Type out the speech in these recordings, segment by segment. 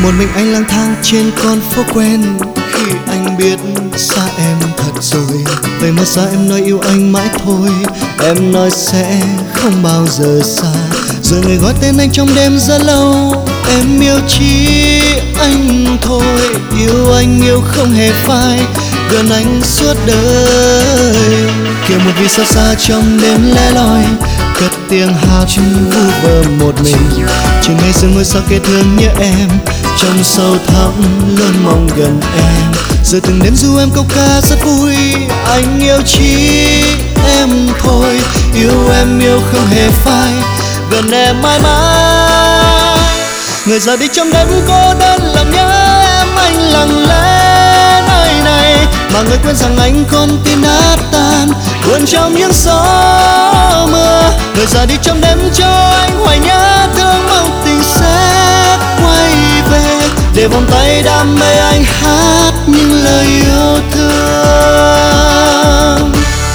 một mình anh lang thang trên con phố quen. Khi anh biết xa em thật rồi, vậy mà sao em nói yêu anh mãi thôi. Em nói sẽ không bao giờ xa, rồi người gọi tên anh trong đêm rất lâu. Em yêu chỉ anh thôi, yêu anh yêu không hề phai, gần anh suốt đời. Kiểu một vì sao xa trong đêm lẻ loi, cất tiếng hát vu vơ một mình. Chừng ngày sương ngôi sao kể thương nhớ em, trong sâu thẳm luôn mong gần em. Giờ từng đêm du em câu ca rất vui, anh yêu chỉ em thôi, yêu em yêu không hề phai, gần em mãi mãi. Người ra đi trong đêm cô đơn làm nhớ em, anh lặng lẽ nơi này mà người quên rằng anh con tim nát tan buồn trong những gió mưa. Người ra đi trong đêm cho anh hoài nhớ thương, mong tình sẽ quay về để vòng tay đam mê anh hát những lời yêu thương.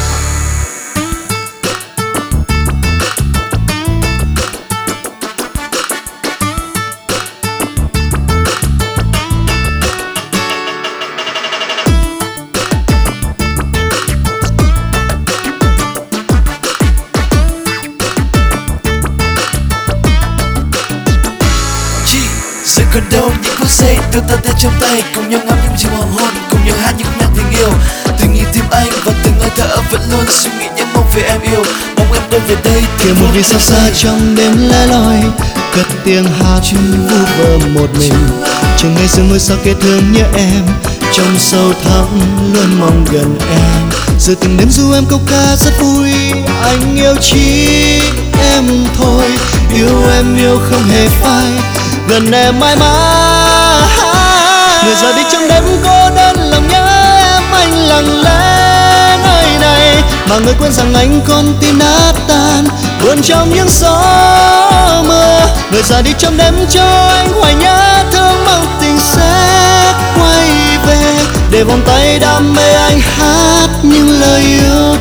Còn đâu những phút giây đưa ta tay trong tay, cùng nhau ngắm những chiều hoàng hôn, cùng nhau hát những nhạc tình yêu. Từng nhịp tim anh và từng hơi thở vẫn luôn suy nghĩ những mong về em yêu, mong em đâu về đây. Kiểu một vì sao xa trong đêm lẻ loi, cất tiếng hát vu vơ một mình. Chừng ngày sương ngôi sao kể thương nhớ em, trong sâu thẳm luôn mong gần em. Giờ từng đêm du em câu ca rất vui, anh yêu chỉ em thôi, yêu em yêu không hề phai, gần em mãi mãi. Người ra đi trong đêm cô đơn lòng nhớ em, anh lặng lẽ nơi này mà người quên rằng anh con tim nát tan buồn trong những gió mưa. Người ra đi trong đêm cho anh hoài nhớ thương, mong tình sẽ quay về để vòng tay đam mê anh hát những lời yêu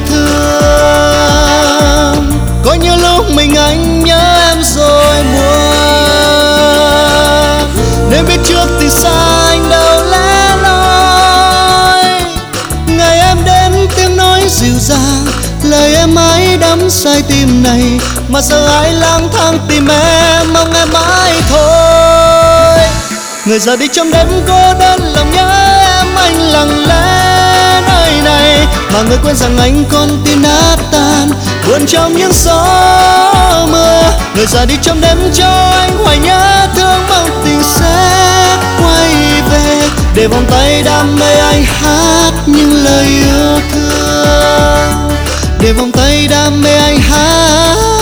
thương. Có nhiều lúc mình anh nhớ em rồi buồn, nên biết trước tình xa anh đâu lẽ loi. Ngày em đến tiếng nói dịu dàng, lời em mãi đắm say tim này, mà giờ ai lang thang tìm em, mong em mãi thôi. Người ra đi trong đêm cô đơn lòng nhớ em, anh lặng lẽ nơi này mà người quên rằng anh con tim nát tan buồn trong những gió mưa. Người ra đi trong đêm cho anh hoài nhớ thương, mong tình sẽ quay về để vòng tay đam mê anh hát những lời yêu thương, để vòng tay đam mê anh hát